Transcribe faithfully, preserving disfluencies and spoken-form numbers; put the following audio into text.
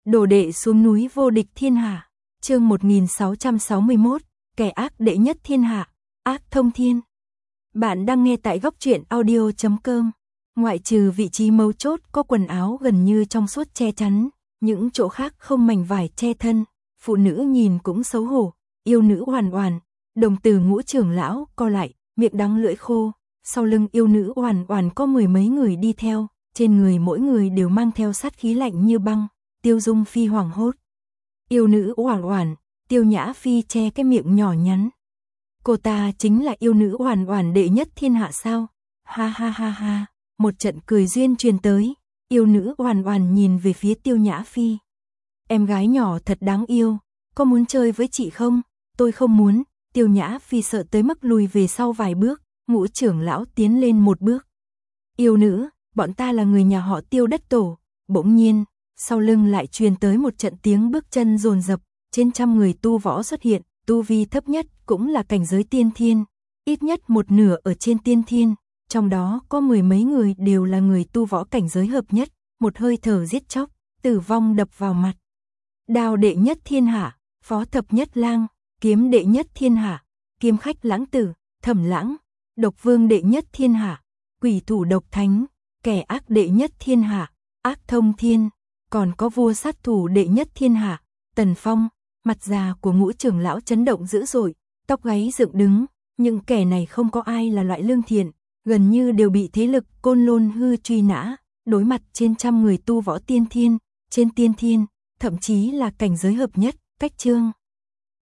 Đồ đệ xuống núi vô địch thiên hạ. Chương một nghìn sáu trăm sáu mươi mốt, kẻ ác đệ nhất thiên hạ, ác thông thiên. Bạn đang nghe tại góc truyện audio chấm com. Ngoại trừ vị trí mấu chốt có quần áo gần như trong suốt che chắn, những chỗ khác không mảnh vải che thân, phụ nữ nhìn cũng xấu hổ. Yêu nữ Oản Oản, đồng tử Ngũ trưởng lão co lại, miệng đắng lưỡi khô. Sau lưng yêu nữ Oản Oản có mười mấy người đi theo, trên người mỗi người đều mang theo sát khí lạnh như băng. Tiêu Dung Phi hoảng hốt. Yêu nữ Oản Oản, Tiêu Nhã Phi che cái miệng nhỏ nhắn. Cô ta chính là yêu nữ Oản Oản đệ nhất thiên hạ sao? Ha ha ha ha, một trận cười duyên truyền tới. Yêu nữ Oản Oản nhìn về phía Tiêu Nhã Phi. Em gái nhỏ thật đáng yêu, có muốn chơi với chị không? Tôi không muốn. Tiêu Nhã Phi sợ tới mức lùi về sau vài bước. Ngũ trưởng lão tiến lên một bước. Yêu nữ, bọn ta là người nhà họ Tiêu đất tổ. Bỗng nhiên, sau lưng lại truyền tới một trận tiếng bước chân dồn dập, trên trăm người tu võ xuất hiện, tu vi thấp nhất cũng là cảnh giới tiên thiên, ít nhất một nửa ở trên tiên thiên, trong đó có mười mấy người đều là người tu võ cảnh giới hợp nhất, một hơi thở giết chóc, tử vong đập vào mặt. Đao đệ nhất thiên hạ, Phó thập nhất lang, kiếm đệ nhất thiên hạ, Kiếm khách lãng tử, Thẩm Lãng, Độc vương đệ nhất thiên hạ, Quỷ thủ độc thánh, kẻ ác đệ nhất thiên hạ, ác thông thiên. Còn có vua sát thủ đệ nhất thiên hạ, Tần Phong. Mặt già của Ngũ trưởng lão chấn động dữ dội, tóc gáy dựng đứng. Những kẻ này không có ai là loại lương thiện, gần như đều bị thế lực Côn Lôn Hư truy nã. Đối mặt trên trăm người tu võ tiên thiên, trên tiên thiên, thậm chí là cảnh giới hợp nhất, cách chương.